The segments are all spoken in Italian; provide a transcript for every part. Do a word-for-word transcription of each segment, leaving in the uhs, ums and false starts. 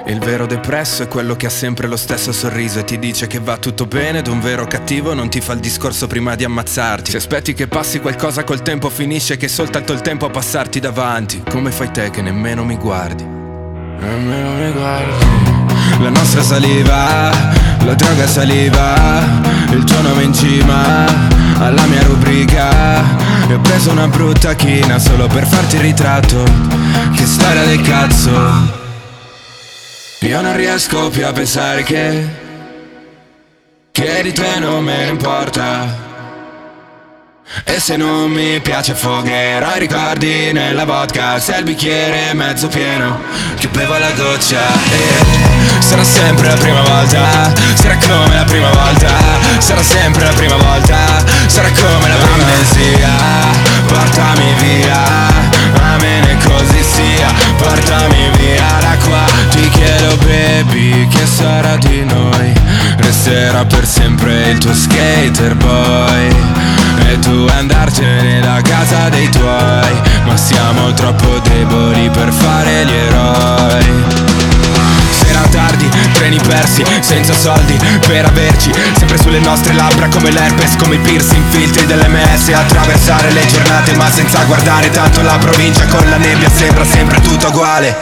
Il vero depresso è quello che ha sempre lo stesso sorriso e ti dice che va tutto bene, ed un vero cattivo non ti fa il discorso prima di ammazzarti. Se aspetti che passi qualcosa col tempo finisce che è soltanto il tempo a passarti davanti. Come fai te che nemmeno mi guardi? Nemmeno mi guardi. La nostra saliva, la droga saliva, il tuo nome in cima alla mia rubrica. E ho preso una brutta china solo per farti il ritratto. Che storia del cazzo. Io non riesco più a pensare che Che di te non me ne importa. E se non mi piace affogherò i ricordi nella vodka. Se il bicchiere è mezzo pieno che bevo alla goccia. E sarà sempre la prima volta, sarà come la prima volta, sarà sempre la prima volta, sarà come la prima amnesia. Portami via, amen e così sia. Portami via da qua. Ti chiedo baby che sarà di noi. Resterà per sempre il tuo skater boy e tu andartene da casa dei tuoi. Ma siamo troppo deboli per fare gli eroi. Sera tardi, treni persi, senza soldi per averci. Sempre sulle nostre labbra come l'herpes, come i piercing, filtri dell'emme esse. Attraversare le giornate ma senza guardare tanto la provincia. Con la nebbia sembra sempre tutto uguale.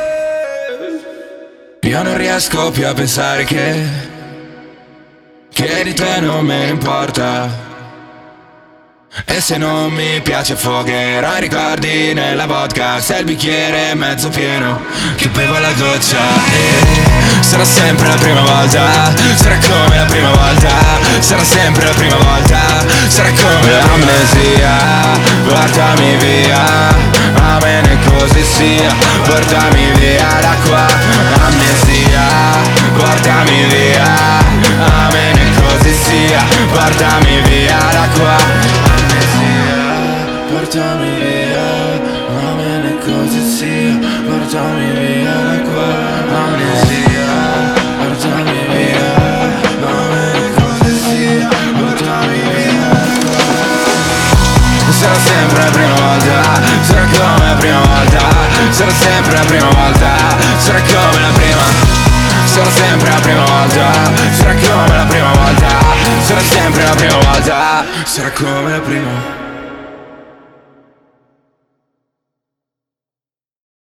Io non riesco più a pensare che Che di te non me ne importa. E se non mi piace affogherò i ricordi nella vodka. Se il bicchiere è mezzo pieno che bevo alla goccia. E sarà sempre la prima volta, sarà come la prima volta, sarà sempre la prima volta, sarà come l'amnesia. Portami via, amen e così sia. Portami via da qua, amnesia. Portami via, amen e così sia. Portami via da qua. Portami via, amen e così sia. Portami via da qua, amnesia. Portami via, amen e così sia. Portami via da qua. Sarà sempre la prima volta, sarà come la prima volta, sarà sempre la prima volta, sarà come la prima. Sarà sempre la prima volta, sarà come la prima volta, sarà sempre la prima volta, sarà come la prima.